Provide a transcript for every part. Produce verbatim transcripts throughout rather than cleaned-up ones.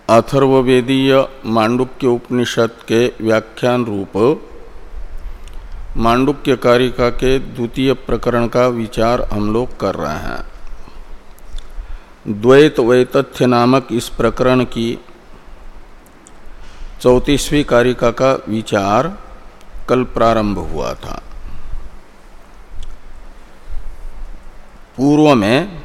अथर्ववेदीय मांडुक्य उपनिषद के व्याख्यान रूप मांडुक्य कारिका के द्वितीय प्रकरण का विचार हम लोग कर रहे हैं। द्वैत वैतथ्य नामक इस प्रकरण की चौंतीसवीं कारिका का विचार कल प्रारंभ हुआ था। पूर्व में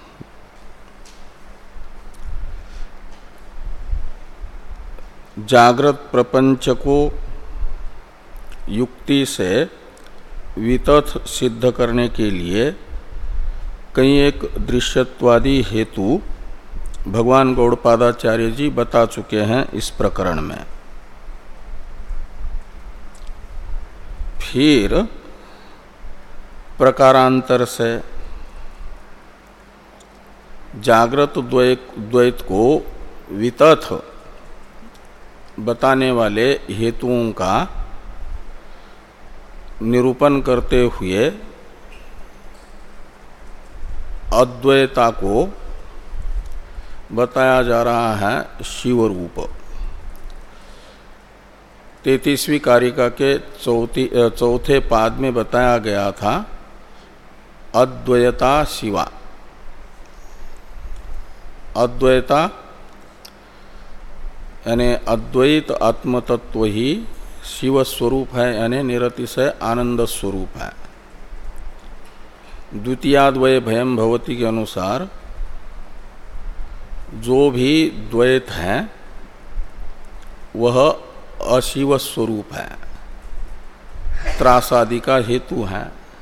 जागृत प्रपंच को युक्ति से वितथ सिद्ध करने के लिए कई एक दृश्यत्वादी हेतु भगवान गौड़पादाचार्य जी बता चुके हैं इस प्रकरण में। फिर प्रकारांतर से जागृत द्वैत को वितथ बताने वाले हेतुओं का निरूपण करते हुए अद्वैता को बताया जा रहा है शिव रूप। तैंतीसवीं कारिका के चौथी चौथे पाद में बताया गया था अद्वैता शिवा। अद्वैता यानी अद्वैत आत्मतत्व ही शिव स्वरूप है, यानी निरतिशय आनंद स्वरूप है। द्वितीयाद्वय भयम भवति के अनुसार जो भी द्वैत है वह अशिव स्वरूप है, त्रासादि का हेतु है।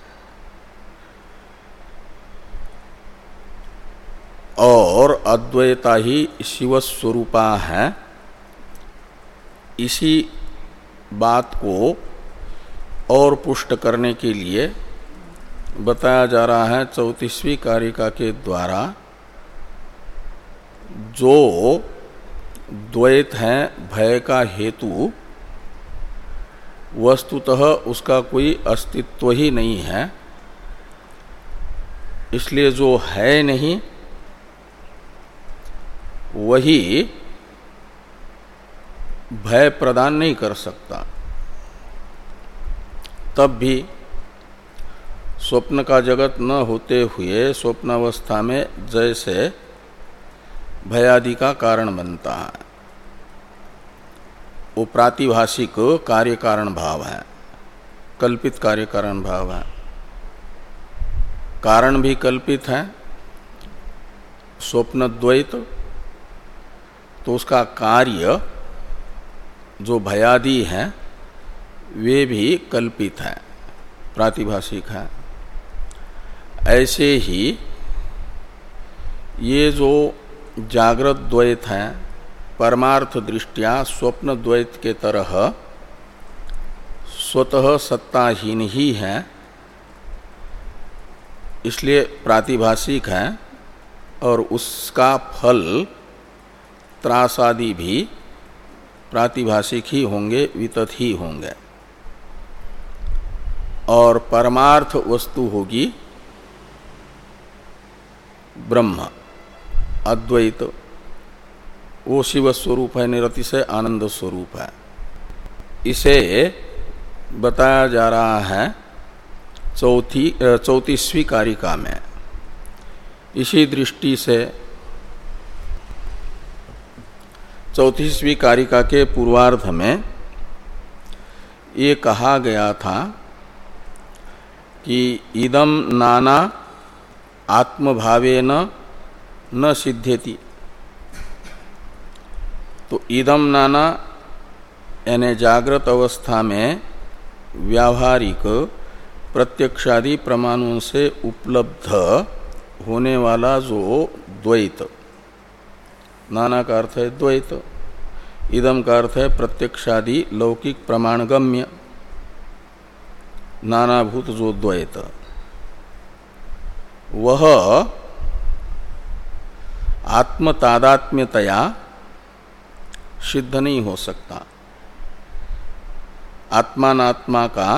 और अद्वैता ही शिव स्वरूपा है। इसी बात को और पुष्ट करने के लिए बताया जा रहा है चौंतीसवीं कारिका के द्वारा जो द्वैत है भय का हेतु वस्तुतः उसका कोई अस्तित्व ही नहीं है, इसलिए जो है नहीं वही भय प्रदान नहीं कर सकता। तब भी स्वप्न का जगत न होते हुए स्वप्नावस्था में जैसे भयादि का कारण बनता है, वो प्रातिभाषिक कार्य कारण भाव है, कल्पित कार्य कारण भाव है। कारण भी कल्पित है स्वप्न द्वैत, तो उसका कार्य जो भयादि हैं वे भी कल्पित है, प्रातिभाषिक है। ऐसे ही ये जो जागृत द्वैत हैं परमार्थ दृष्टिया स्वप्न द्वैत के तरह स्वतः सत्ताहीन ही हैं, इसलिए प्रातिभाषिक है और उसका फल त्रासादि भी प्रातिभाषिक ही होंगे, वितथ ही होंगे। और परमार्थ वस्तु होगी ब्रह्म अद्वैत, वो शिव स्वरूप है, निरतिशय आनंद स्वरूप है। इसे बताया जा रहा है चौथी चौंतीसवीं कारिका में। इसी दृष्टि से चौंतीसवीं कारिका के पूर्वार्ध में ये कहा गया था कि इदम नाना आत्मभावेन न सिद्ध्यति। तो इदम नाना यानी जागृत अवस्था में व्यावहारिक प्रत्यक्षादि प्रमाणों से उपलब्ध होने वाला जो द्वैत, नाना का अर्थ है द्वैत, इदम का अर्थ है प्रत्यक्षादि लौकिक प्रमाणगम्य नानाभूत जो द्वैत, वह आत्मतादात्म्यतया सिद्ध नहीं हो सकता। आत्मानात्मा का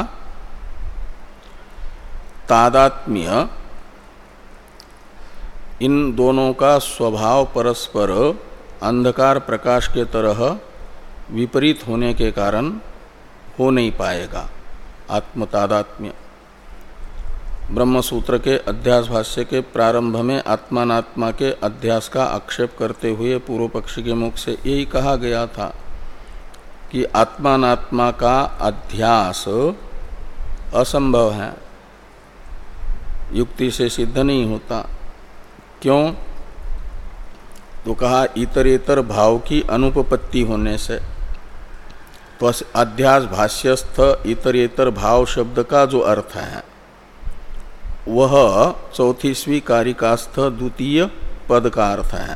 तादात्म्य इन दोनों का स्वभाव परस्पर अंधकार प्रकाश के तरह विपरीत होने के कारण हो नहीं पाएगा आत्म तादात्म्य। ब्रह्मसूत्र के अध्यास भाष्य के प्रारंभ में आत्मानात्मा के अध्यास का आक्षेप करते हुए पूर्व पक्षी के मुख से यही कहा गया था कि आत्मानात्मा का अध्यास असंभव है, युक्ति से सिद्ध नहीं होता। क्यों? तो कहा इतरेतर भाव की अनुपपत्ति होने से। तो अध्यास भाष्यस्थ इतरेतर भाव शब्द का जो अर्थ है वह चौथीसवीं कारिकास्थ द्वितीय पद का अर्थ है।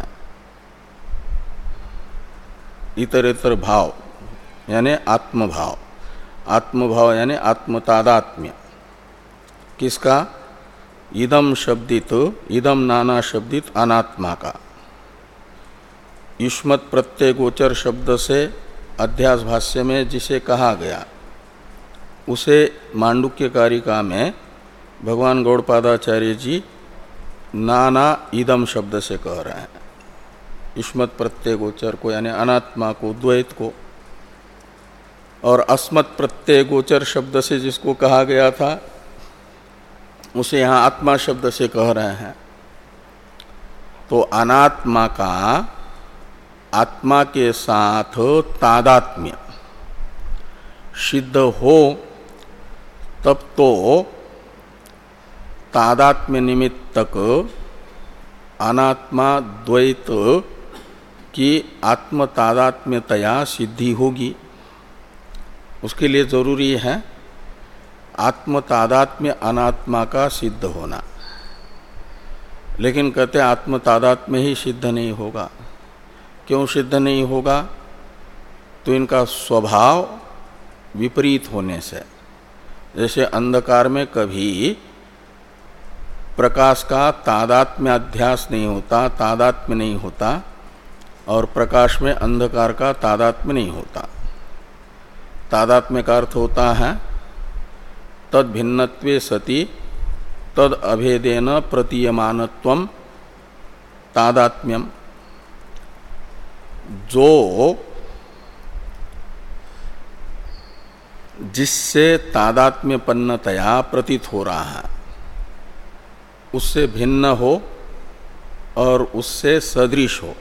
इतरेतर भाव यानी आत्मभाव, आत्मभाव यानी आत्मतादात्म्य। किसका? इदम शब्दित, इदम नाना शब्दित अनात्मा का। युष्मत् प्रत्यय गोचर शब्द से अध्यास भाष्य में जिसे कहा गया उसे मांडुक्य कारिका में भगवान गौड़पादाचार्य जी नाना इदम शब्द से कह रहे हैं। युष्मत् प्रत्यय गोचर को यानी अनात्मा को, द्वैत को, और अस्मत् प्रत्यय गोचर शब्द से जिसको कहा गया था उसे यहाँ आत्मा शब्द से कह रहे हैं। तो अनात्मा का आत्मा के साथ तादात्म्य सिद्ध हो तब तो तादात्म्य निमित्तक अनात्मा द्वैत की आत्म तादात्म्यतया सिद्धि होगी। उसके लिए जरूरी है आत्म तादात्म्य अनात्मा का सिद्ध होना। लेकिन कहते आत्म तादात्म्य ही सिद्ध नहीं होगा। क्यों सिद्ध नहीं होगा? तो इनका स्वभाव विपरीत होने से। जैसे अंधकार में कभी प्रकाश का तादात्म्याध्यास नहीं होता, तादात्म्य नहीं होता, और प्रकाश में अंधकार का तादात्म्य नहीं होता। तादात्म्य का अर्थ होता है तद भिन्नत्वे सति तद अभेदेन प्रतीयमानत्वम तादात्म्यम। जो जिससे तादात्म्यपन्नतया प्रतीत हो रहा है उससे भिन्न हो और उससे सदृश हो,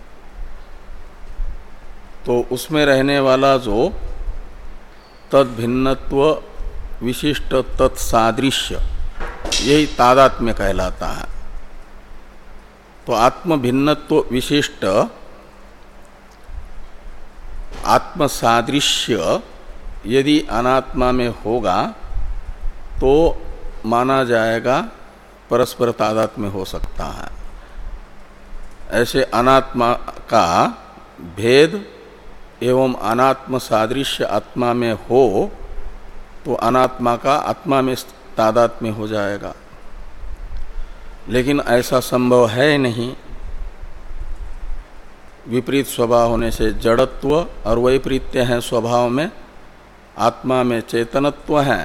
तो उसमें रहने वाला जो तद भिन्नत्व विशिष्ट तत्सादृश्य यही तादात्म्य कहलाता है। तो आत्म भिन्नत्व विशिष्ट आत्मसादृश्य यदि अनात्मा में होगा तो माना जाएगा परस्पर तादात्म्य हो सकता है। ऐसे अनात्मा का भेद एवं अनात्म सादृश्य आत्मा में हो तो अनात्मा का आत्मा में तादात्म्य हो जाएगा। लेकिन ऐसा संभव है नहीं। विपरीत स्वभाव होने से जड़त्व और वैपरीत्य है स्वभाव में, आत्मा में चेतनत्व है,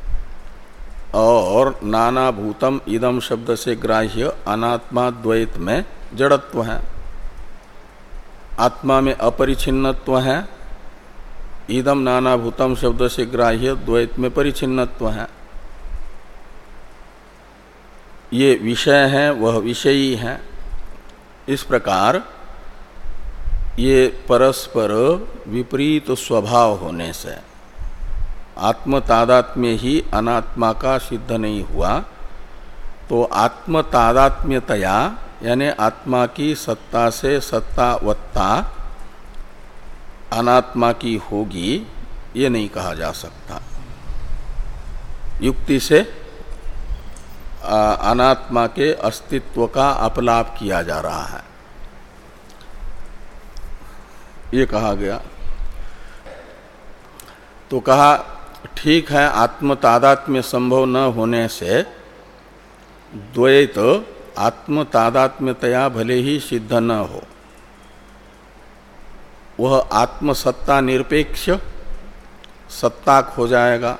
और नाना भूतम इदम शब्द से ग्राह्य अनात्मा द्वैत में जड़त्व है। आत्मा में अपरिछिन्नत्व है, इदम नाना भूतम शब्द से ग्राह्य द्वैत में परिछिन्नत्व है। ये विषय है, वह विषयी है। इस प्रकार ये परस्पर विपरीत स्वभाव होने से आत्म तादात्म्य ही अनात्मा का सिद्ध नहीं हुआ, तो आत्म तादात्म्यतया यानी आत्मा की सत्ता से सत्तावत्ता अनात्मा की होगी, ये नहीं कहा जा सकता। युक्ति से अनात्मा के अस्तित्व का अपलाप किया जा रहा है, ये कहा गया। तो कहा ठीक है, आत्म तादात्म्य संभव न होने से द्वैत आत्म तादात्म्यतया भले ही सिद्ध न हो, वह आत्मसत्ता निरपेक्ष सत्ताक हो जाएगा।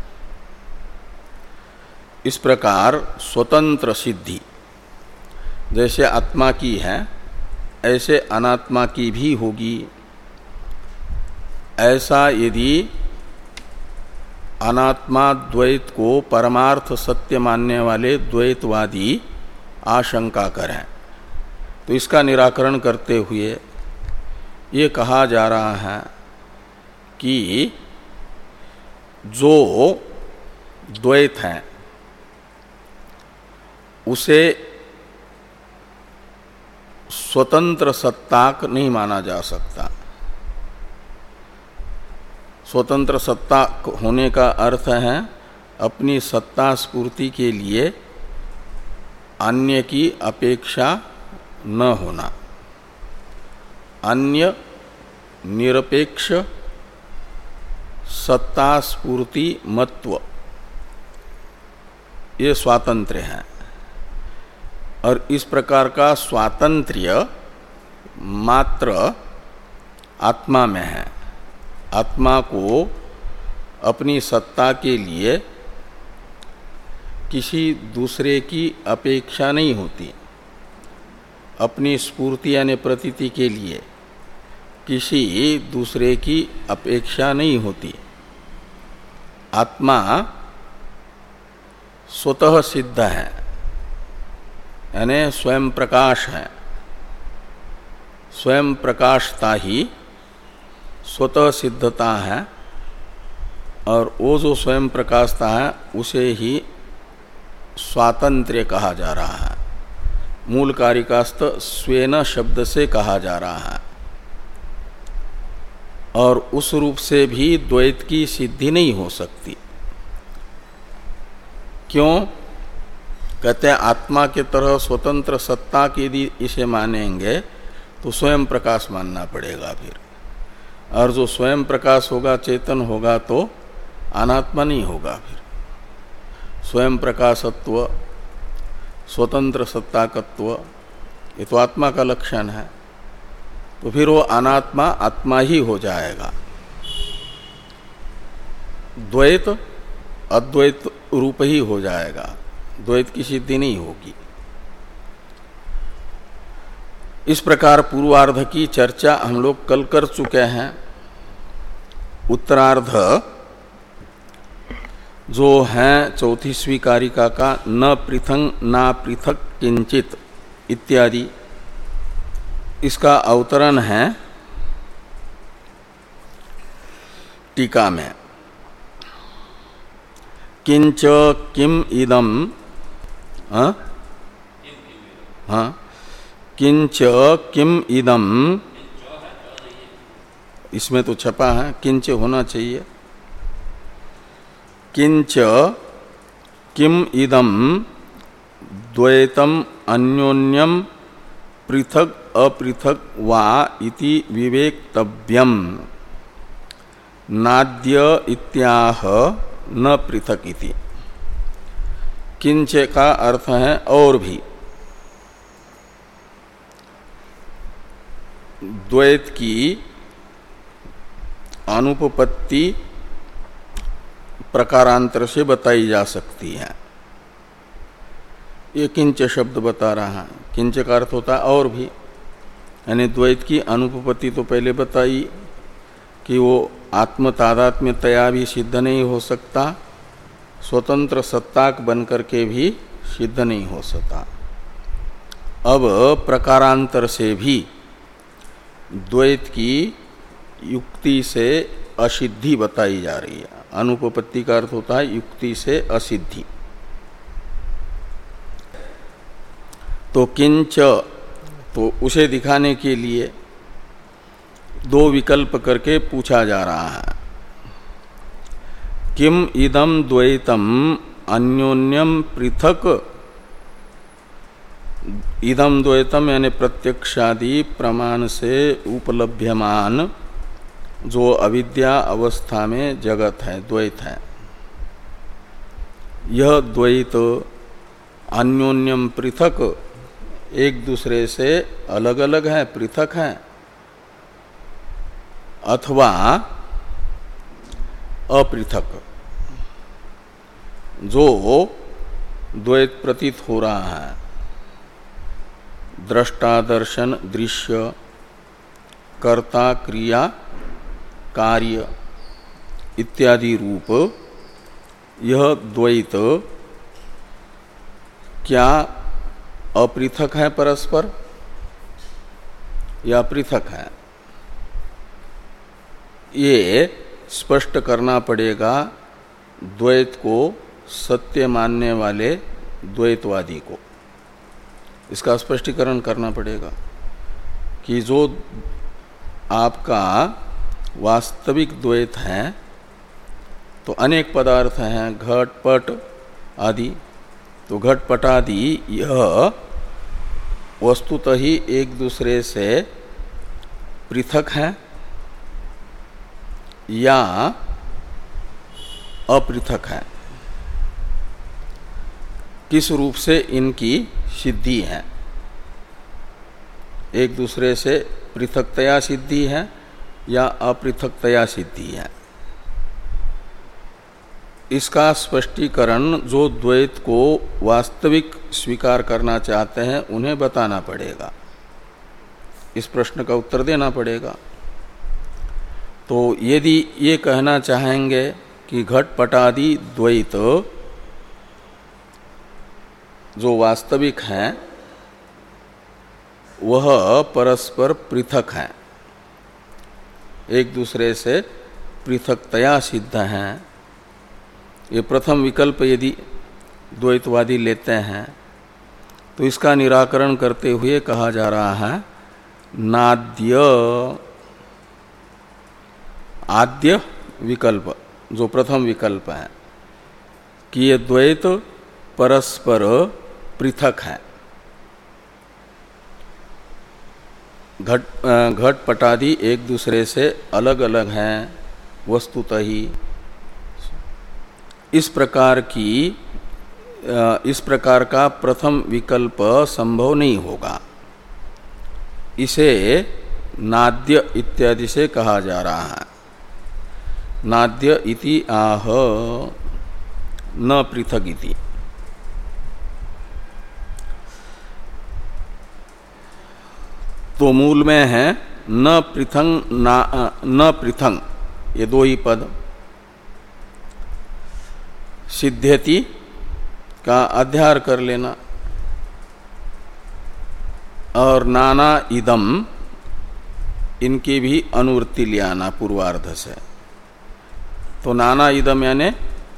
इस प्रकार स्वतंत्र सिद्धि जैसे आत्मा की है, ऐसे अनात्मा की भी होगी। ऐसा यदि अनात्मा द्वैत को परमार्थ सत्य मानने वाले द्वैतवादी आशंका करें तो इसका निराकरण करते हुए ये कहा जा रहा है कि जो द्वैत है उसे स्वतंत्र सत्ताक नहीं माना जा सकता। स्वतंत्र सत्ता होने का अर्थ है अपनी सत्ता स्फूर्ति के लिए अन्य की अपेक्षा न होना। अन्य निरपेक्ष सत्ता स्फूर्ति मत्व ये स्वातंत्र्य है। और इस प्रकार का स्वातंत्र्य मात्र आत्मा में है। आत्मा को अपनी सत्ता के लिए किसी दूसरे की अपेक्षा नहीं होती। अपनी स्फूर्ति यानी प्रतीति के लिए किसी दूसरे की अपेक्षा नहीं होती। आत्मा स्वतः सिद्ध है यानी स्वयं प्रकाश है। स्वयं प्रकाशता ही स्वतः सिद्धता है और वो जो स्वयं प्रकाशता है उसे ही स्वातंत्र्य कहा जा रहा है। मूल कारिकास्थ स्वेन शब्द से कहा जा रहा है। और उस रूप से भी द्वैत की सिद्धि नहीं हो सकती। क्यों? कहते हैं आत्मा के तरह स्वतंत्र सत्ता की यदि इसे मानेंगे तो स्वयं प्रकाश मानना पड़ेगा फिर। और जो स्वयं प्रकाश होगा चेतन होगा तो अनात्मा नहीं होगा। फिर स्वयं प्रकाशत्व स्वतंत्र सत्ताकत्व ये तो आत्मा का लक्षण है। तो फिर वो अनात्मा आत्मा ही हो जाएगा। द्वैत अद्वैत रूप ही हो जाएगा। द्वैत की सिद्धि नहीं होगी। इस प्रकार पूर्वार्ध की चर्चा हम लोग कल कर चुके हैं। उत्तरार्ध जो है चौथीसवीं कारिका का न पृथंग ना पृथक किंचित इत्यादि, इसका अवतरण है टीका में। किंच किम इदम, हाँ हाँ, किंच किम इदम, इसमें तो छपा है किंच होना चाहिए। किंच किम इदम द्वैतम अन्योन्यम पृथक अपृथक वा इति विवेक्तव्यम नाद्य इत्याह न पृथक इति। किंच का अर्थ है और भी। द्वैत की अनुपपत्ति प्रकारांतर से बताई जा सकती है। ये किंच शब्द बता रहा है। किंच का अर्थ होता है और भी, यानी द्वैत की अनुपपत्ति तो पहले बताई कि वो आत्म तादात्म्यतया भी सिद्ध नहीं हो सकता, स्वतंत्र सत्ताक बन करके भी सिद्ध नहीं हो सकता। अब प्रकारांतर से भी द्वैत की युक्ति से असिद्धि बताई जा रही है। अनुपपत्ति का अर्थ होता है युक्ति से असिद्धि। तो किंच, तो उसे दिखाने के लिए दो विकल्प करके पूछा जा रहा है। किम इदम द्वैतम अन्योन्यम पृथक, इदम द्वैतम यानी प्रत्यक्षादि प्रमाण से उपलभ्यमान जो अविद्या अवस्था में जगत है, द्वैत है, यह द्वैत अन्योन्यम पृथक, एक दूसरे से अलग अलग है, पृथक है, अथवा अपृथक, जो द्वैत प्रतीत हो रहा है, दृष्टादर्शन दृश्य, कर्ता क्रिया कार्य इत्यादि रूप यह द्वैत क्या अपृथक है परस्पर या पृथक है, ये स्पष्ट करना पड़ेगा द्वैत को सत्य मानने वाले द्वैतवादी को। इसका स्पष्टीकरण करना पड़ेगा कि जो आपका वास्तविक द्वैत है तो अनेक पदार्थ हैं, घट पट आदि, तो घट पट आदि यह वस्तुतः ही एक दूसरे से पृथक है या अपृथक है, किस रूप से इनकी सिद्धि है, एक दूसरे से पृथकतया सिद्धि है या अपृथकतया सिद्धि है। इसका स्पष्टीकरण जो द्वैत को वास्तविक स्वीकार करना चाहते हैं उन्हें बताना पड़ेगा, इस प्रश्न का उत्तर देना पड़ेगा। तो यदि ये कहना चाहेंगे कि घट पटादि द्वैत जो वास्तविक हैं वह परस्पर पृथक हैं, एक दूसरे से पृथकतया सिद्ध हैं, ये प्रथम विकल्प यदि द्वैतवादी लेते हैं तो इसका निराकरण करते हुए कहा जा रहा है नाद्य आद्य विकल्प जो प्रथम विकल्प है कि ये द्वैत परस्पर पृथक है, घट घट पटादि एक दूसरे से अलग अलग हैं वस्तुतः ही। इस प्रकार की इस प्रकार का प्रथम विकल्प संभव नहीं होगा, इसे नाद्य इत्यादि से कहा जा रहा है। नाद्य इति आह न पृथक इति। तो मूल में है न पृथंग न पृथंग, ये दो ही पद। सिद्ध्यति का अध्यार कर लेना और नाना इदम इनकी भी अनुवृत्ति ले आना पूर्वार्ध से। तो नाना इदम यानी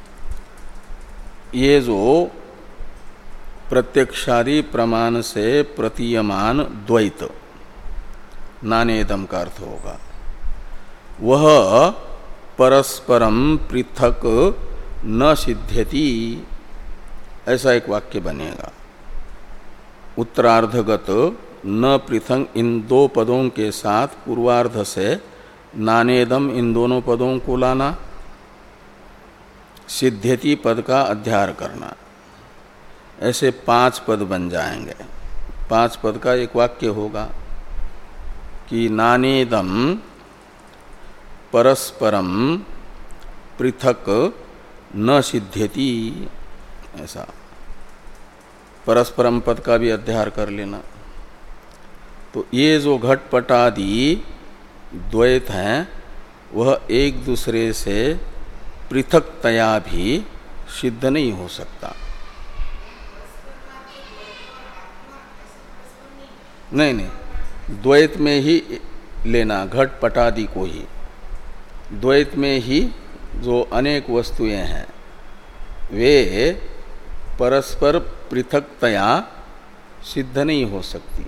ये जो प्रत्यक्षादि प्रमाण से प्रतीयमान द्वैत, नानेदम का अर्थ होगा, वह परस्परम पृथक न सिद्ध्यति, ऐसा एक वाक्य बनेगा। उत्तरार्धगत न पृथक इन दो पदों के साथ पूर्वार्ध से नानेदम इन दोनों पदों को लाना, सिद्ध्यति पद का अध्यार करना, ऐसे पांच पद बन जाएंगे। पांच पद का एक वाक्य होगा कि नानेदम परस्परम पृथक न सिद्ध्यति, ऐसा परस्परम पद का भी अध्यार कर लेना। तो ये जो घटपटादि द्वैत हैं वह एक दूसरे से पृथकतया भी सिद्ध नहीं हो सकता। नहीं नहीं, द्वैत में ही लेना, घटपटादि को ही। द्वैत में ही जो अनेक वस्तुएं हैं वे परस्पर पृथकतया सिद्ध नहीं हो सकती।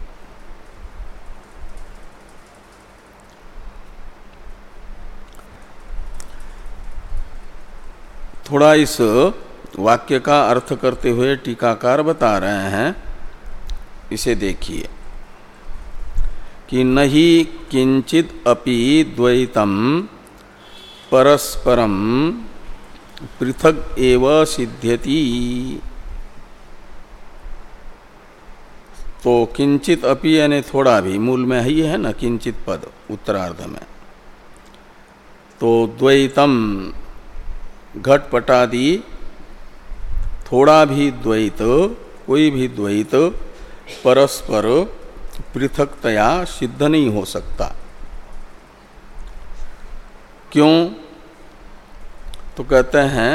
थोड़ा इस वाक्य का अर्थ करते हुए टीकाकार बता रहे हैं, इसे देखिए कि नहीं किंचित अपि द्वैतम परस्परम पृथक एव सिद्ध्यति। तो किंचित अपि यानी थोड़ा भी, मूल में ही है ना किंचित पद उत्तरार्ध में। तो द्वैतम घटपटादि थोड़ा भी द्वैत, कोई भी द्वैत परस्पर पृथकतया सिद्ध नहीं हो सकता। क्यों? तो कहते हैं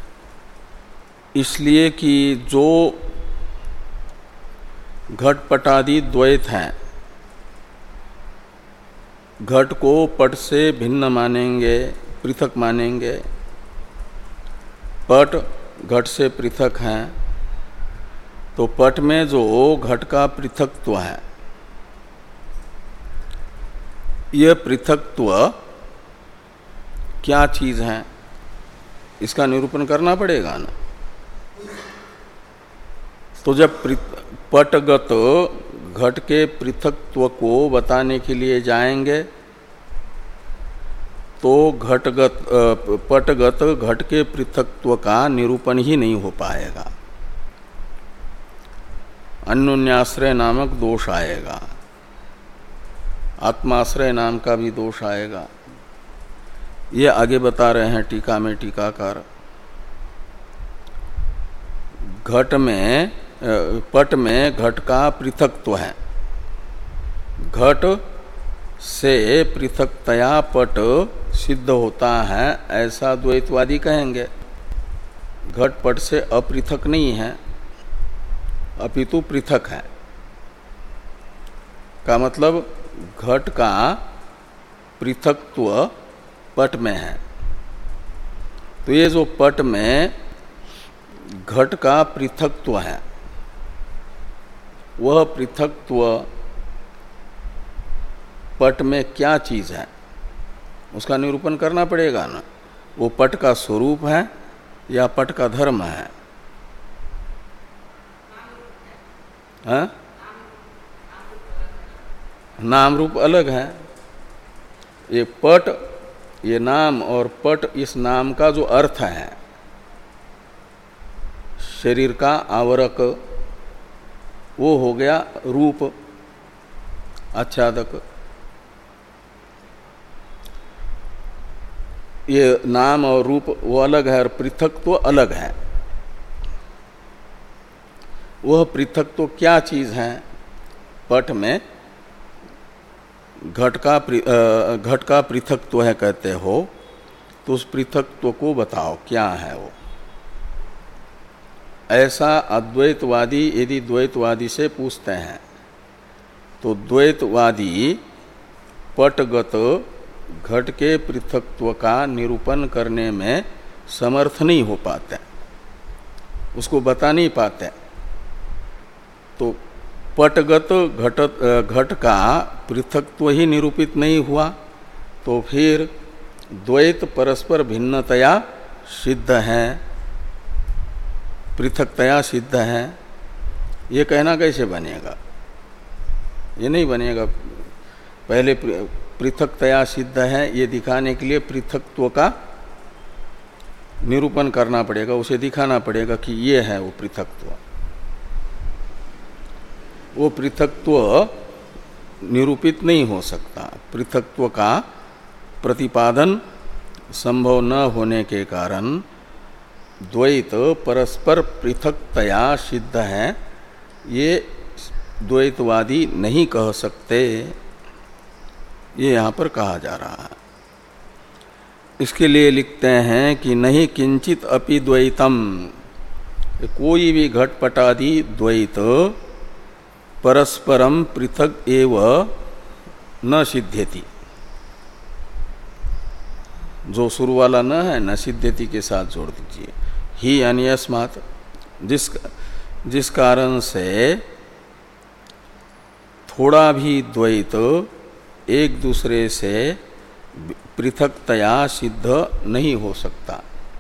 इसलिए कि जो घटपटादि द्वैत हैं, घट को पट से भिन्न मानेंगे, पृथक मानेंगे। पट घट से पृथक हैं, तो पट में जो घट का पृथकत्व है, यह पृथकत्व क्या चीज है, इसका निरूपण करना पड़ेगा ना। तो जब पटगत घट के पृथकत्व को बताने के लिए जाएंगे तो घटगत पटगत घट के पृथकत्व का निरूपण ही नहीं हो पाएगा, अन्योन्याश्रय नामक दोष आएगा, आत्माश्रय नाम का भी दोष आएगा। ये आगे बता रहे हैं टीका में टीकाकार। घट में पट में घट का पृथकत्व है, घट से पृथकतया पट सिद्ध होता है, ऐसा द्वैतवादी कहेंगे। घट पट से अपृथक नहीं है, अपितु पृथक है। का मतलब घट का पृथकत्व पट में है। तो ये जो पट में घट का पृथकत्व है, वह पृथकत्व पट में क्या चीज है, उसका निरूपण करना पड़ेगा ना। वो पट का स्वरूप है या पट का धर्म है? हाँ? नाम रूप अलग है। ये पट, ये नाम और पट, इस नाम का जो अर्थ है, शरीर का आवरक, वो हो गया रूप, आच्छादक। ये नाम और रूप वो अलग है और पृथक तो अलग है। वह पृथक तो क्या चीज है? पट में घट का घट का पृथकत्व है कहते हो, तो उस पृथकत्व को बताओ क्या है वो। ऐसा अद्वैतवादी यदि द्वैतवादी से पूछते हैं तो द्वैतवादी पटगत घट के पृथकत्व का निरूपण करने में समर्थ नहीं हो पाते, उसको बता नहीं पाते। तो पटगत घट घट का पृथकत्व ही निरूपित नहीं हुआ, तो फिर द्वैत परस्पर भिन्नतया सिद्ध है, पृथकतया सिद्ध है, ये कहना कैसे बनेगा? ये नहीं बनेगा। पहले पृथकतया सिद्ध है ये दिखाने के लिए पृथकत्व का निरूपण करना पड़ेगा, उसे दिखाना पड़ेगा कि ये है वो पृथकत्व। वो पृथकत्व निरूपित नहीं हो सकता। पृथकत्व का प्रतिपादन संभव न होने के कारण द्वैत परस्पर पृथकतया सिद्ध है, ये द्वैतवादी नहीं कह सकते। ये यहाँ पर कहा जा रहा है। इसके लिए लिखते हैं कि नहीं किंचित अपि द्वैतम, कोई भी घटपटादि द्वैत परस्परम पृथक एव न सिद्ध्यति। जो शुरू वाला न है न सिद्ध्यति के साथ जोड़ दीजिए। ही यानी अस्मात्, जिस जिस कारण से थोड़ा भी द्वैत एक दूसरे से पृथकतया सिद्ध नहीं हो सकता,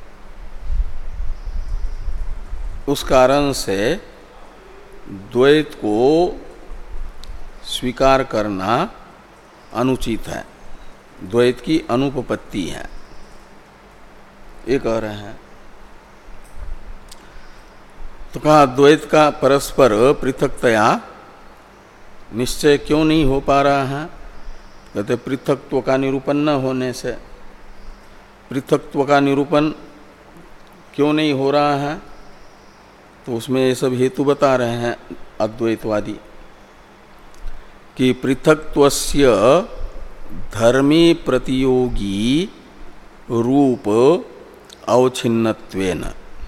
उस कारण से द्वैत को स्वीकार करना अनुचित है, द्वैत की अनुपपत्ति है, ये कह रहे हैं। तो कहा द्वैत का परस्पर पृथकतया निश्चय क्यों नहीं हो पा रहा है? कहते पृथकत्व का निरूपण न होने से। पृथकत्व का निरूपण क्यों नहीं हो रहा है? तो उसमें ये सब हेतु बता रहे हैं अद्वैतवादी कि पृथक्त्वस्य धर्मी प्रतियोगी रूप अवच्छिन्नत्वेन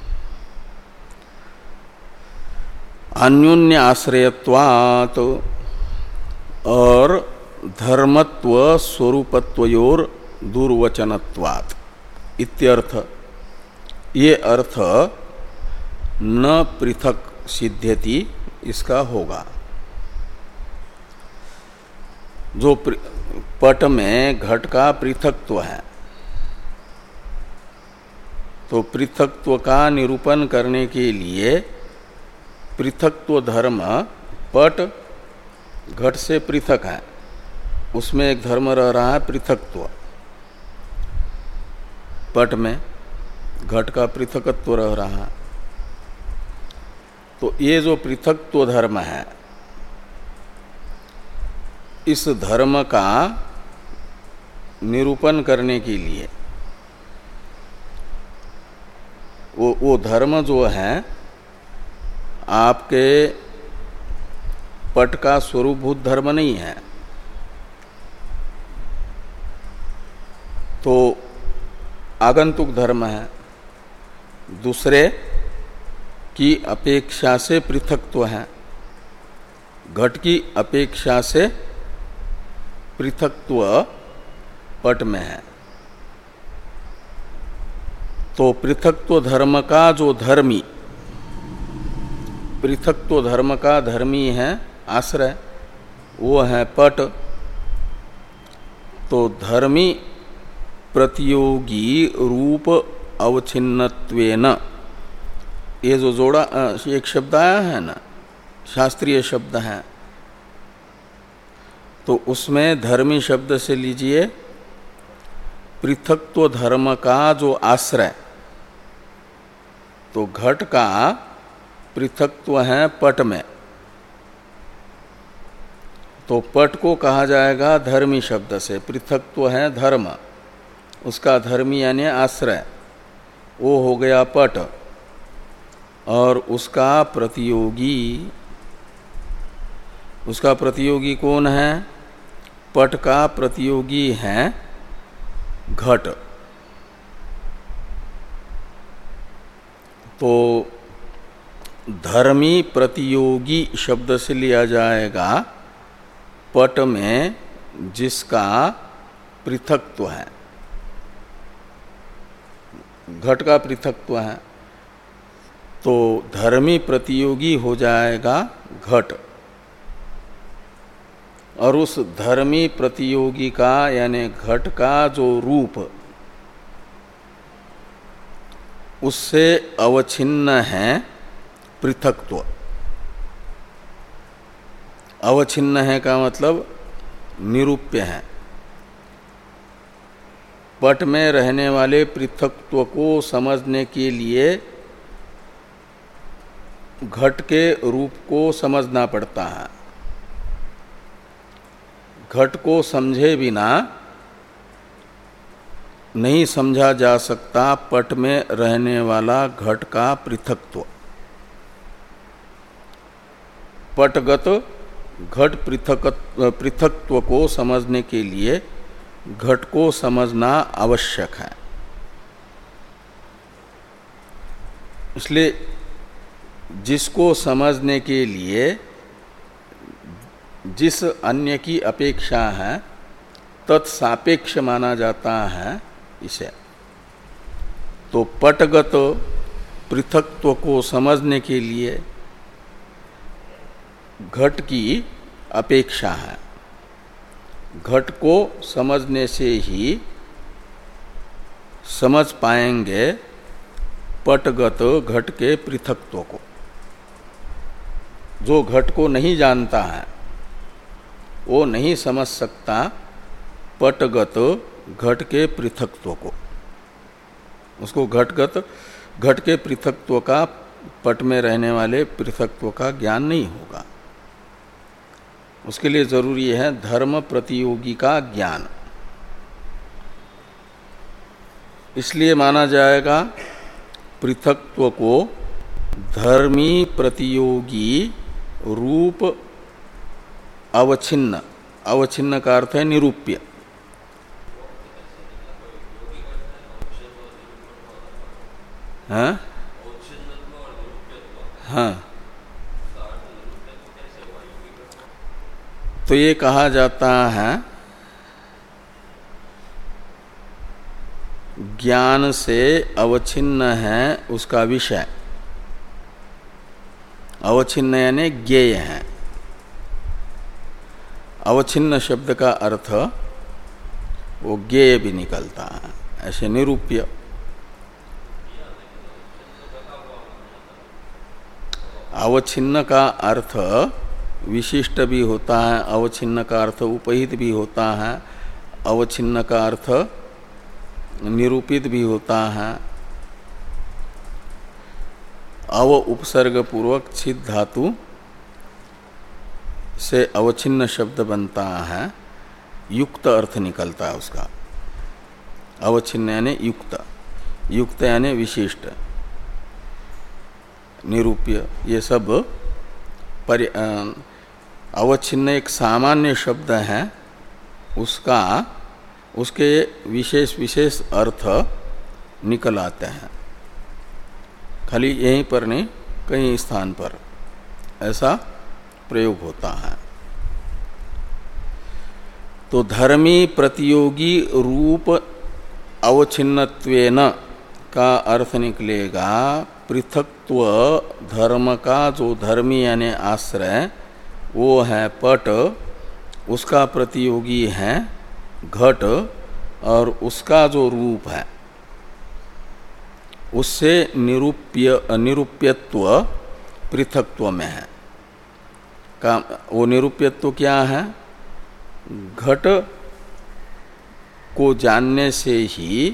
अन्योन्य आश्रयत्वात् और धर्मत्व स्वरूपत्वयोर दुर्वचनत्वात् इत्यर्थ। ये अर्थ न पृथक सिद्ध्यति इसका होगा। जो पट में घट का पृथक्त्व है, तो पृथक्त्व का निरूपण करने के लिए पृथक्त्व धर्म पट घट से पृथक है, उसमें एक धर्म रह रहा है पृथक्त्व। पट में घट का पृथकत्व रह रहा है, तो ये जो पृथक्त्व धर्म है, इस धर्म का निरूपण करने के लिए वो वो धर्म जो है आपके पट का स्वरूपभूत धर्म नहीं है, तो आगंतुक धर्म है, दूसरे की अपेक्षा से पृथक्त्व है, घट की अपेक्षा से पृथक्त्व पट में है। तो पृथक्त्व धर्म का जो धर्मी, पृथक्त्व धर्म का धर्मी है आश्रय, वो है पट। तो धर्मी प्रतियोगी रूप अवच्छिन्नत्वेन, ये जो जोड़ा एक शब्द आया है ना, शास्त्रीय शब्द है, तो उसमें धर्मी शब्द से लीजिए पृथक्त्व धर्म का जो आश्रय, तो घट का पृथक्त्व है पट में, तो पट को कहा जाएगा धर्मी शब्द से। पृथक्त्व है धर्म, उसका धर्मी यानी आश्रय, वो हो गया पट, और उसका प्रतियोगी, उसका प्रतियोगी कौन है? पट का प्रतियोगी है घट। तो धर्मी प्रतियोगी शब्द से लिया जाएगा पट में जिसका पृथक्त्व है, घट का पृथक्त्व है, तो धर्मी प्रतियोगी हो जाएगा घट। और उस धर्मी प्रतियोगी का यानी घट का जो रूप, उससे अवच्छिन्न है पृथक्त्व। अवच्छिन्न है का मतलब निरूप्य है। पट में रहने वाले पृथक्त्व को समझने के लिए घट के रूप को समझना पड़ता है। घट को समझे बिना नहीं समझा जा सकता पट में रहने वाला घट का पृथक्त्व। पटगत घट पृथक पृथक्त्व को समझने के लिए घट को समझना आवश्यक है। इसलिए जिसको समझने के लिए जिस अन्य की अपेक्षा है तत्सापेक्ष माना जाता है इसे। तो पटगत पृथक्त्व को समझने के लिए घट की अपेक्षा है। घट को समझने से ही समझ पाएंगे पटगत घट के पृथक्त्व को। जो घट को नहीं जानता है वो नहीं समझ सकता पटगत घट के पृथक्त्व को। उसको घटगत घट के पृथक्त्व का, पट में रहने वाले पृथक्त्व का ज्ञान नहीं होगा। उसके लिए जरूरी है धर्म प्रतियोगी का ज्ञान। इसलिए माना जाएगा पृथक्त्व को धर्मी प्रतियोगी रूप अवच्छिन्न, अवच्छिन्न का अर्थ है निरूप्य। हाँ हाँ, तो ये कहा जाता है ज्ञान से अवच्छिन्न है उसका विषय, अवच्छिन्न यानी ज्ञेय है। अवच्छिन्न शब्द का अर्थ वो ज्ञेय भी निकलता है, ऐसे निरूप्य। अवच्छिन्न का अर्थ विशिष्ट भी होता है, अवच्छिन्न का अर्थ उपहित भी होता है, अवच्छिन्न का अर्थ निरूपित भी होता है। अव उपसर्ग पूर्वक छिद धातु से अवच्छिन्न शब्द बनता है, युक्त अर्थ निकलता है उसका। अवच्छिन्न यानी युक्त, युक्त यानी विशिष्ट, निरूप्य, ये सब परि अवच्छिन्न एक सामान्य शब्द है, उसका उसके विशेष विशेष अर्थ निकल आते हैं। खाली यहीं पर नहीं, कई स्थान पर ऐसा प्रयोग होता है। तो धर्मी प्रतियोगी रूप अवच्छिन्नत्वेन का अर्थ निकलेगा पृथक्त्व धर्म का, जो धर्मी यानी आश्रय वो है पट, उसका प्रतियोगी है घट, और उसका जो रूप है उससे निरूप्य निरूप्यत्व पृथक्त्व में है। का वो निरूप्यत्व क्या है? घट को जानने से ही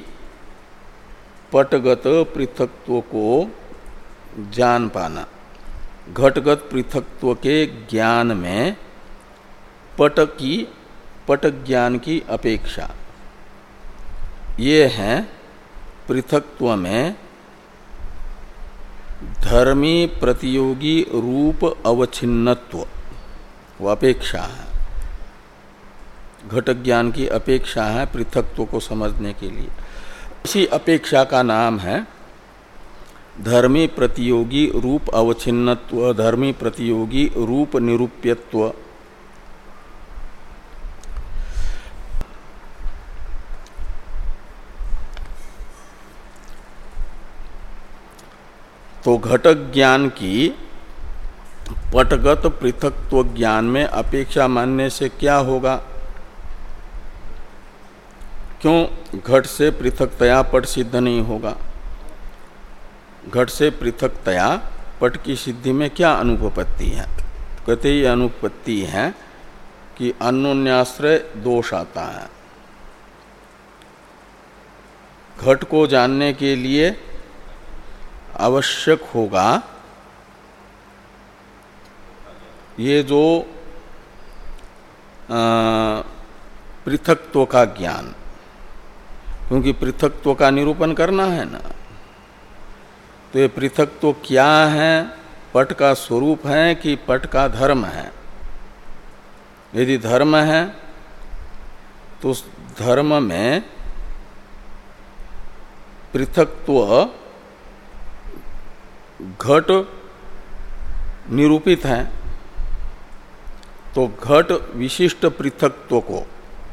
पटगत पृथक्त्व को जान पाना। घटगत पृथक्त्व के ज्ञान में पट की पट ज्ञान की अपेक्षा, ये है पृथक्त्व में धर्मी प्रतियोगी रूप अवच्छिन्नत्व, वो अपेक्षा है। घट ज्ञान की अपेक्षा है पृथक्त्व को समझने के लिए। इसी अपेक्षा का नाम है धर्मी प्रतियोगी रूप अवच्छिन्नत्व, धर्मी प्रतियोगी रूप निरूप्यत्व। तो घटक ज्ञान की पटगत पृथक्त्व ज्ञान में अपेक्षा मानने से क्या होगा? क्यों घट से पृथकतया पट सिद्ध नहीं होगा? घट से पृथकतया पट की सिद्धि में क्या अनुपपत्ति है? कहते ये अनुपपत्ति है कि अन्योन्याश्रय दोष आता है। घट को जानने के लिए आवश्यक होगा ये जो पृथक्त्व का ज्ञान, क्योंकि पृथक्त्व का निरूपण करना है ना। तो ये पृथक्त्व क्या है? पट का स्वरूप है कि पट का धर्म है? यदि धर्म है तो उस धर्म में पृथक्त्व घट निरूपित है, तो घट विशिष्ट पृथक्त्व को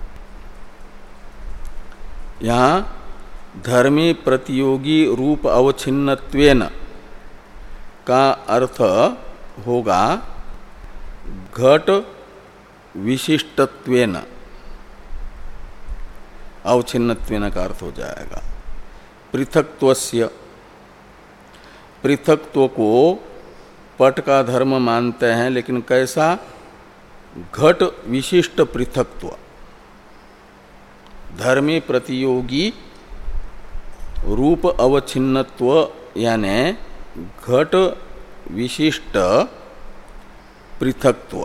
यहाँ धर्मी प्रतियोगी रूप अवच्छिन्नत्वेन का अर्थ होगा घट विशिष्टत्वेन, अवच्छिन्नत्वेन का अर्थ हो जाएगा पृथक्त्वस्य। पृथक्त्व को पट का धर्म मानते हैं, लेकिन कैसा? घट विशिष्ट पृथक्त्व, धर्मी प्रतियोगी रूप अवच्छिन्नत्व यानी घट विशिष्ट पृथक्त्व।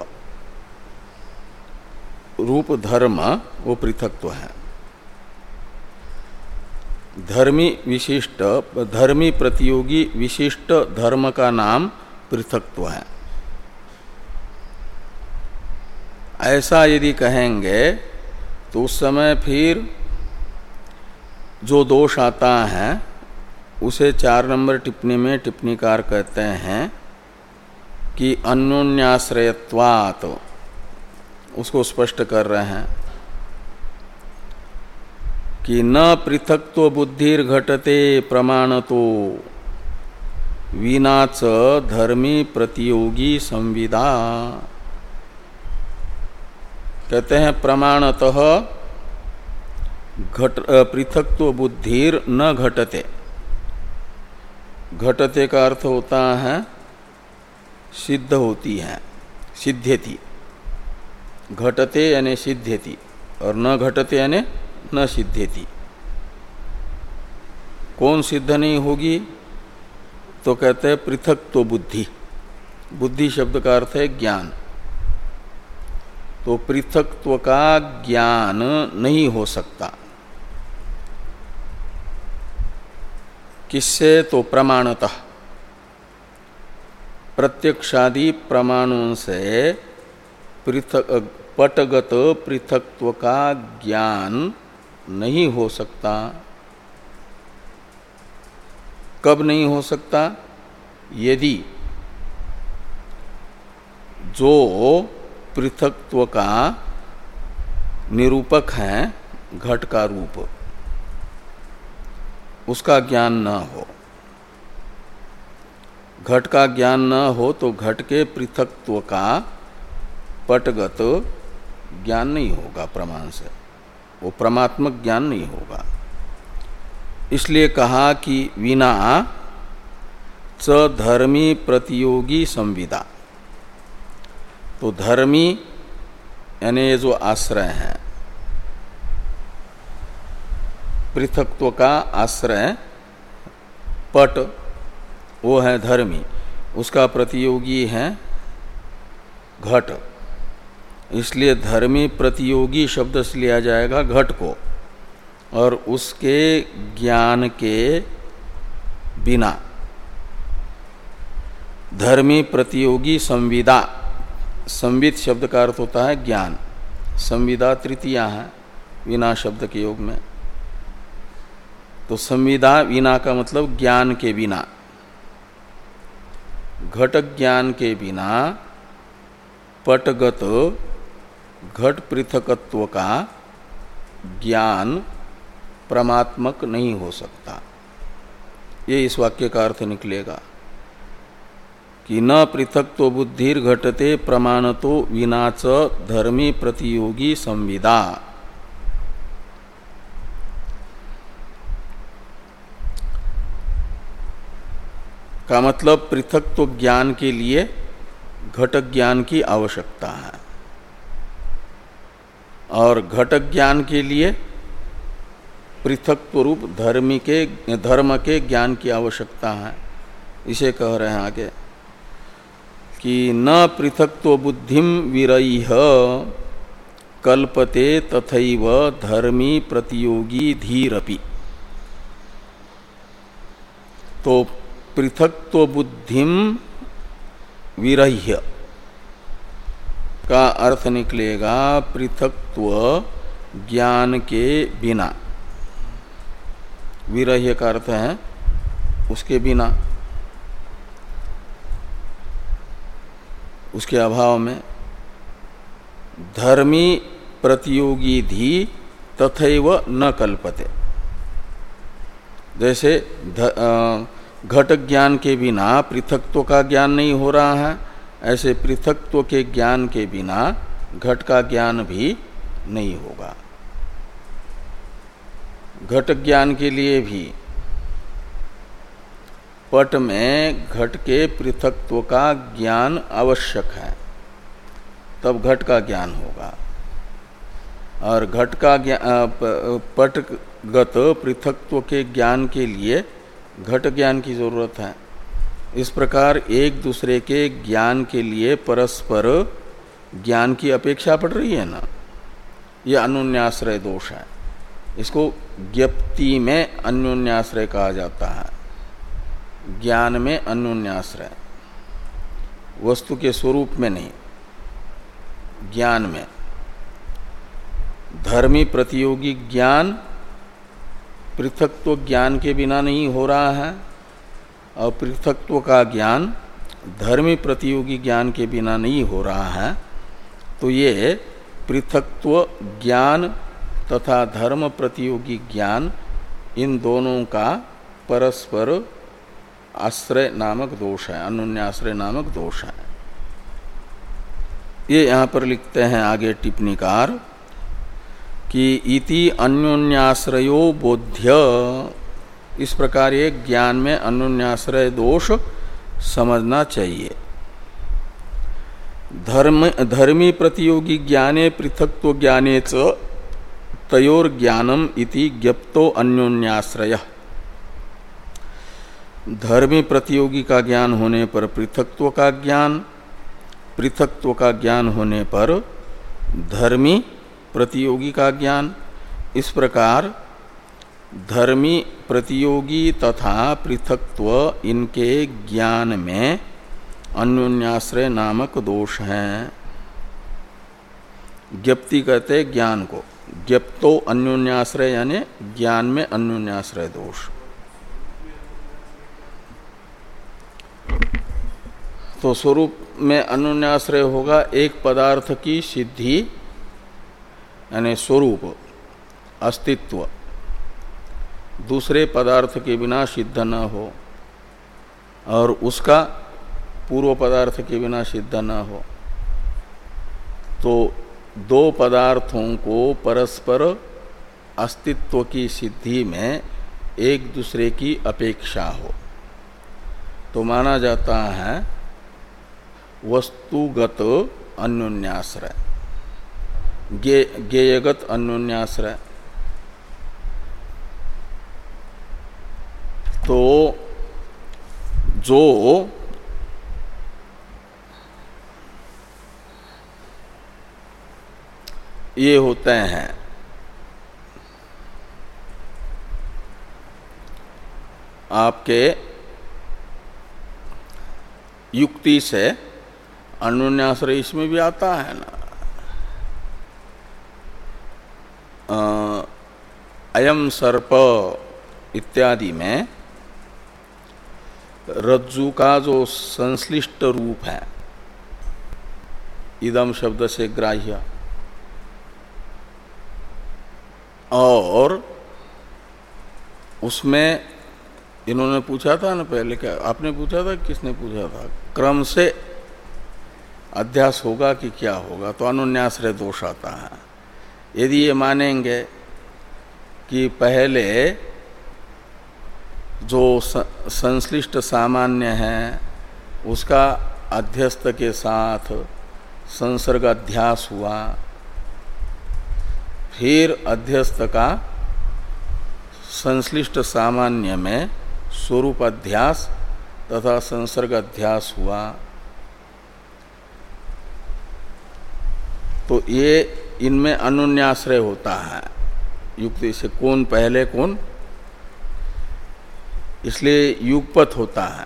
रूप धर्म वो पृथक्त्व है। धर्मी विशिष्ट, धर्मी प्रतियोगी विशिष्ट धर्म का नाम पृथक्त्व है। ऐसा यदि कहेंगे तो उस समय फिर जो दोष आता है उसे चार नंबर टिप्पणी में टिप्पणीकार कहते हैं कि अन्योन्याश्रयत्वात्, उसको स्पष्ट कर रहे हैं कि न पृथक्त्व बुद्धिर घटते प्रमाणतो विनाच धर्मी प्रतियोगी संविदा। कहते हैं प्रमाणतः घट पृथक्त्व बुद्धिर न घटते। घटते का अर्थ होता है सिद्ध होती है, सिद्ध्यति। घटते यानी सिद्ध्यति और न घटते यानी न सिद्ध्यति। कौन सिद्ध नहीं होगी? तो कहते हैं पृथक्त्व बुद्धि। बुद्धि शब्द का अर्थ है ज्ञान। तो पृथक्त्व का ज्ञान नहीं हो सकता। किससे? तो प्रमाणतः, प्रत्यक्षादि प्रमाणों से पृथक पटगत पृथक्त्व का ज्ञान नहीं हो सकता। कब नहीं हो सकता? यदि जो पृथक्त्व का निरूपक है घट का रूप, उसका ज्ञान न हो। घट का ज्ञान न हो तो घट के पृथक्त्व का पटगत ज्ञान नहीं होगा प्रमाण से, वो प्रमात्मक ज्ञान नहीं होगा। इसलिए कहा कि विना च धर्मी प्रतियोगी संविदा। तो धर्मी यानी जो आश्रय है, पृथक्त्व का आश्रय पट, वो है धर्मी, उसका प्रतियोगी है घट। इसलिए धर्मी प्रतियोगी शब्द से लिया जाएगा घट को, और उसके ज्ञान के बिना धर्मी प्रतियोगी संविदा। संविद शब्द का अर्थ होता है ज्ञान, संविदा तृतीया है विना शब्द के योग में। तो संविदा विना का मतलब ज्ञान के बिना, घट ज्ञान के बिना पटगत घट पृथकत्व का ज्ञान प्रमात्मक नहीं हो सकता। ये इस वाक्य का अर्थ निकलेगा कि न पृथक्त्व बुद्धिर घटते प्रमाणतो विनाच धर्मी प्रतियोगी संविदा। का मतलब पृथक्त्व ज्ञान के लिए घटक ज्ञान की आवश्यकता है, और घटक ज्ञान के लिए पृथक्त्व रूप धर्मी के धर्म के ज्ञान की आवश्यकता है। इसे कह रहे हैं आगे कि न पृथक्त्व बुद्धिम विरयः कल्पते तथैव धर्मी प्रतियोगी धीरपि। तो पृथक्त्व बुद्धिम विरह्य का अर्थ निकलेगा पृथक्त्व ज्ञान के बिना। विरह्य का अर्थ है उसके बिना, उसके अभाव में। धर्मी प्रतियोगी धी तथैव न कल्पते। जैसे घट ज्ञान के बिना पृथक्त्व का ज्ञान नहीं हो रहा है, ऐसे पृथक्त्व के ज्ञान के बिना घट का ज्ञान भी नहीं होगा। घट ज्ञान के लिए भी पट में घट के पृथक्त्व का ज्ञान आवश्यक है, तब घट का ज्ञान होगा। और घट का पटगत पृथक्त्व के ज्ञान के लिए घट ज्ञान की जरूरत है। इस प्रकार एक दूसरे के ज्ञान के लिए परस्पर ज्ञान की अपेक्षा पड़ रही है ना, यह अन्योन्याश्रय दोष है। इसको ज्ञप्ति में अन्योन्याश्रय कहा जाता है, ज्ञान में अन्योन्याश्रय, वस्तु के स्वरूप में नहीं। ज्ञान में धर्मी प्रतियोगी ज्ञान पृथक्त्व ज्ञान के बिना नहीं हो रहा है और पृथक्त्व का ज्ञान धर्मी प्रतियोगी ज्ञान के बिना नहीं हो रहा है, तो ये पृथक्त्व ज्ञान तथा धर्म प्रतियोगी ज्ञान इन दोनों का परस्पर आश्रय नामक दोष है, अन्योन्याश्रय नामक दोष है। ये यहाँ पर लिखते हैं आगे टिप्पणीकार कि इति अन्योन्याश्रयो बोध्य, इस प्रकार ये ज्ञान में अन्योन्याश्रय दोष समझना चाहिए। धर्म धर्मी प्रतियोगी ज्ञाने पृथक्त्व ज्ञाने च तयोर ज्ञानम इति ज्ञप्तो अन्योन्याश्रय। धर्मी प्रतियोगी का ज्ञान होने पर पृथक्त्व का ज्ञान, पृथक्त्व का ज्ञान होने पर धर्मी प्रतियोगी का ज्ञान। इस प्रकार धर्मी प्रतियोगी तथा पृथक्त्व इनके ज्ञान में अन्योन्याश्रय नामक दोष हैं। ज्ञप्ति कहते ज्ञान को, ज्ञप्तो अन्योन्याश्रय यानी ज्ञान में अन्योन्याश्रय दोष। तो स्वरूप में अन्योन्याश्रय होगा एक पदार्थ की सिद्धि यानी स्वरूप अस्तित्व दूसरे पदार्थ के बिना सिद्ध न हो और उसका पूर्व पदार्थ के बिना सिद्ध न हो, तो दो पदार्थों को परस्पर अस्तित्व की सिद्धि में एक दूसरे की अपेक्षा हो तो माना जाता है वस्तुगत अन्योन्याश्रय, गे, गेयगत अन्योन्याश्रय। तो जो ये होते हैं आपके युक्ति से अन्योन्याश्रय इसमें भी आता है ना। अयम सर्प इत्यादि में रज्जु का जो संश्लिष्ट रूप है इदम शब्द से ग्राह्य, और उसमें इन्होंने पूछा था ना पहले, क्या आपने पूछा था किसने पूछा था, क्रम से अध्यास होगा कि क्या होगा, तो अन्योन्याश्रय दोष आता है। यदि ये मानेंगे कि पहले जो संश्लिष्ट सामान्य है उसका अध्यस्त के साथ संसर्ग अध्यास हुआ, फिर अध्यस्त का संश्लिष्ट सामान्य में स्वरूप अध्यास तथा संसर्ग अध्यास हुआ, तो ये इनमें अन्योन्याश्रय होता है युक्ति से, कौन पहले कौन, इसलिए युगपत होता है।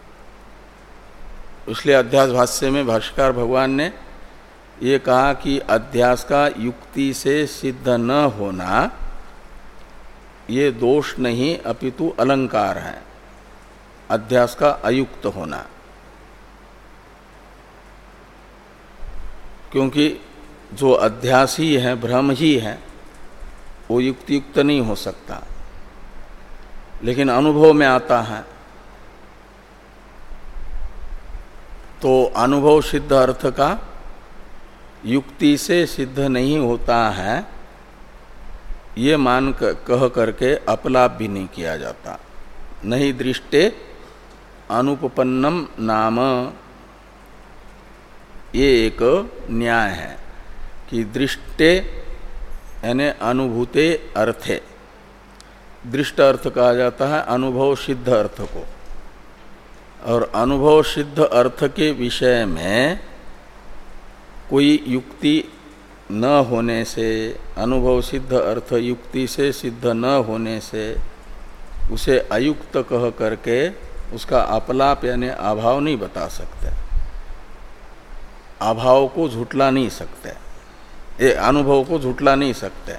इसलिए अध्यास भाष्य में भाष्यकार भगवान ने ये कहा कि अध्यास का युक्ति से सिद्ध न होना ये दोष नहीं अपितु अलंकार है, अध्यास का अयुक्त होना, क्योंकि जो अध्यासी है भ्रम ही है वो युक्ति युक्त नहीं हो सकता, लेकिन अनुभव में आता है। तो अनुभव सिद्ध अर्थ का युक्ति से सिद्ध नहीं होता है ये मान कह करके अपलाप भी नहीं किया जाता। नहीं दृष्टे अनुपपन्नम नाम, ये एक न्याय है कि दृष्टे यानी अनुभूते अर्थे, दृष्ट अर्थ कहा जाता है अनुभव सिद्ध अर्थ को, और अनुभव सिद्ध अर्थ के विषय में कोई युक्ति न होने से, अनुभव सिद्ध अर्थ युक्ति से सिद्ध न होने से उसे अयुक्त कह करके उसका अपलाप यानी अभाव नहीं बता सकते। अभाव को झुटला नहीं सकते, ये अनुभव को झुटला नहीं सकते,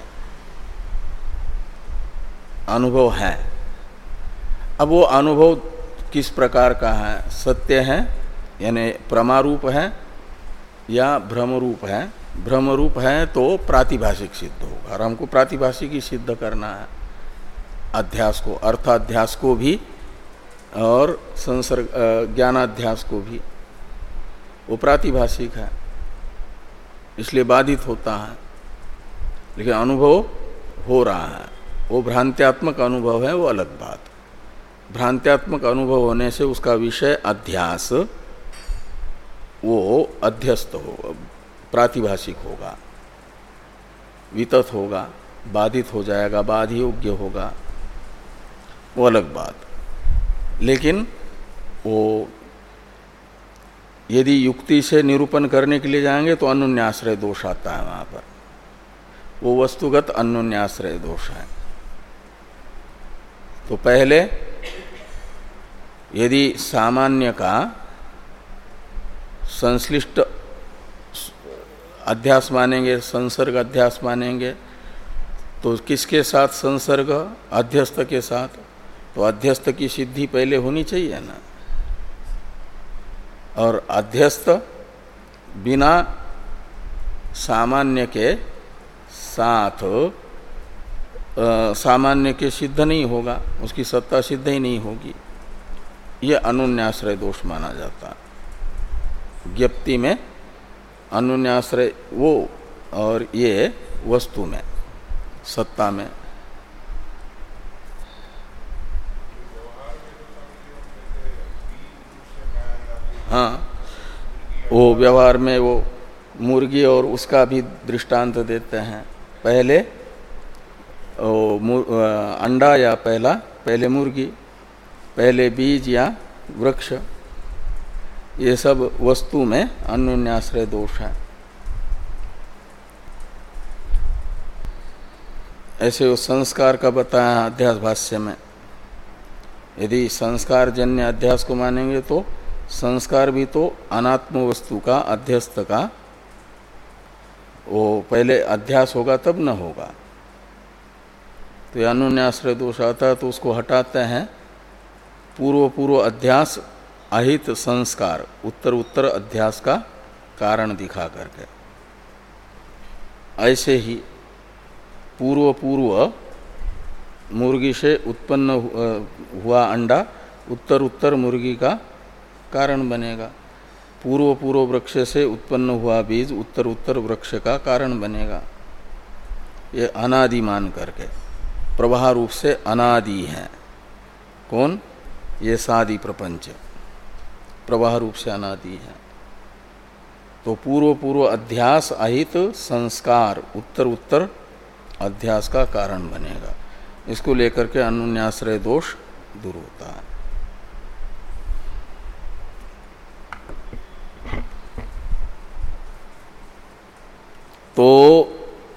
अनुभव है। अब वो अनुभव किस प्रकार का है, सत्य है यानी प्रमारूप है या भ्रमरूप है। भ्रमरूप है तो प्रातिभाषिक सिद्ध होगा, और हमको प्रातिभाषिक ही सिद्ध करना है अध्यास को, अर्थाध्यास को भी और संसर्ग ज्ञानाध्यास को भी। वो प्रातिभाषिक है इसलिए बाधित होता है, लेकिन अनुभव हो रहा है, वो भ्रांत्यात्मक अनुभव है, वो अलग बात। भ्रांत्यात्मक अनुभव होने से उसका विषय अध्यास वो अध्यस्त हो, प्रातिभाषिक होगा, वितत होगा, बाधित हो जाएगा, बाध योग्य होगा, वो अलग बात। लेकिन वो यदि युक्ति से निरूपण करने के लिए जाएंगे तो अन्योन्याश्रय दोष आता है वहाँ पर, वो वस्तुगत अन्योन्याश्रय दोष है। तो पहले यदि सामान्य का संश्लिष्ट अध्यास मानेंगे, संसर्ग अध्यास मानेंगे, तो किसके साथ संसर्ग? अध्यस्त के साथ। तो अध्यस्त की सिद्धि पहले होनी चाहिए ना, और अध्यस्त बिना सामान्य के साथ आ, सामान्य के सिद्ध नहीं होगा, उसकी सत्ता सिद्ध ही नहीं होगी। यह अनुन्याश्रय दोष माना जाता है। ज्ञप्ति में अनुन्याश्रय वो, और ये वस्तु में, सत्ता में। हाँ, वो व्यवहार में वो मुर्गी और उसका भी दृष्टांत देते हैं। पहले वो अंडा या पहला पहले मुर्गी, पहले बीज या वृक्ष, ये सब वस्तु में अन्योन्याश्रय दोष है। ऐसे वो संस्कार का बताया अध्यास भाष्य में। यदि संस्कार जन्य अध्यास को मानेंगे तो संस्कार भी तो अनात्म वस्तु का, अध्यस्त का, वो पहले अध्यास होगा तब न होगा। तो ये अनुन्याश्रय दोष आता है तो उसको हटाते हैं पूर्व पूर्व अध्यास अहित संस्कार, उत्तर उत्तर अध्यास का कारण दिखा करके। ऐसे ही पूर्व पूर्व मुर्गी से उत्पन्न हुआ अंडा उत्तर उत्तर मुर्गी का कारण बनेगा, पूर्व पूर्व वृक्ष से उत्पन्न हुआ बीज उत्तर उत्तर वृक्ष का कारण बनेगा। ये अनादि मान करके प्रवाह रूप से अनादि है। कौन? ये सादि प्रपंच प्रवाह रूप से अनादि है। तो पूर्व पूर्व अध्यास अहित संस्कार उत्तर उत्तर अध्यास का कारण बनेगा। इसको लेकर के अनुन्याश्रय दोष दूर होता है। तो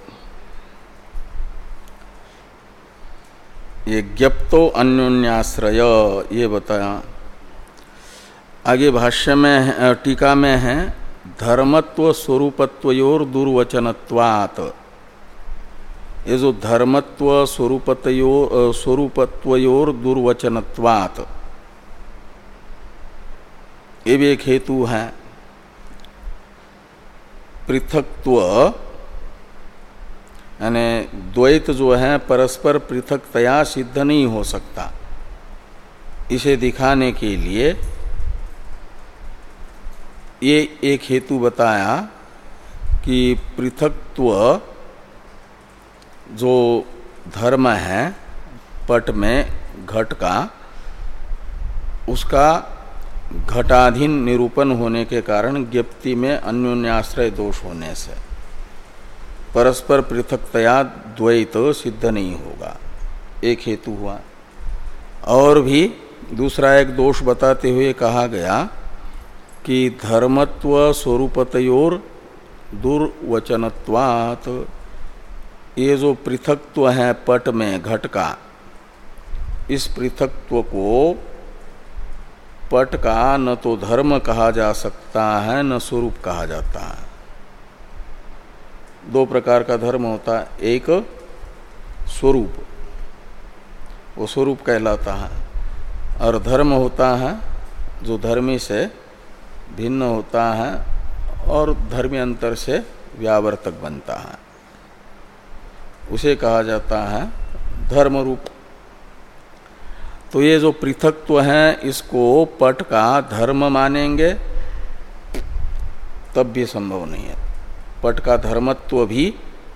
ये ज्ञप्तो अन्योन्याश्रय ये बताया। आगे भाष्य में टीका में है धर्मत्व स्वरूपत्वयोर दुर्वचनत्वात्। ये जो धर्मत्व स्वरूपत्वयो स्वरूपत्वयोर दुर्वचनत्वात्, ये भी एक हेतु है। पृथक्त्व यानी द्वैत जो है परस्पर पृथकतया सिद्ध नहीं हो सकता, इसे दिखाने के लिए ये एक हेतु बताया कि पृथक्त्व जो धर्म है पट में घट का, उसका घटाधीन निरूपण होने के कारण ज्ञप्ति में अन्योन्याश्रय दोष होने से परस्पर पृथकतया द्वैत सिद्ध नहीं होगा, एक हेतु हुआ। और भी दूसरा एक दोष बताते हुए कहा गया कि धर्मत्व स्वरूपतयोर दुर्वचनत्वात्। ये जो पृथक्त्व है पट में घट का, इस पृथक्त्व को पट का न तो धर्म कहा जा सकता है न स्वरूप कहा जाता है। दो प्रकार का धर्म होता है, एक स्वरूप, वो स्वरूप कहलाता है, और धर्म होता है जो धर्मी से भिन्न होता है और धर्म्यांतर से व्यावर्तक बनता है, उसे कहा जाता है धर्म रूप। तो ये जो पृथकत्व है इसको पट का धर्म मानेंगे तब भी संभव नहीं है। पट का धर्मत्व भी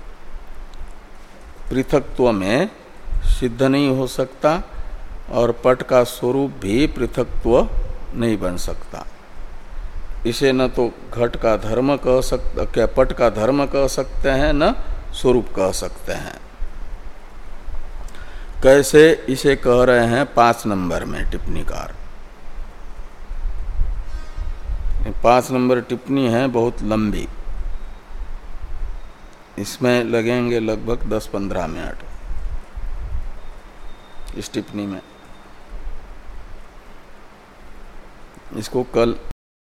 पृथकत्व में सिद्ध नहीं हो सकता और पट का स्वरूप भी पृथकत्व नहीं बन सकता। इसे न तो घट का धर्म कह सकते, क्या पट का धर्म कह सकते हैं, न स्वरूप कह सकते हैं। कैसे, इसे कह रहे हैं पांच नंबर में टिप्पणीकार। पांच नंबर टिप्पणी है बहुत लंबी, इसमें लगेंगे लगभग दस पंद्रह मिनट इस टिप्पणी में। इसको कल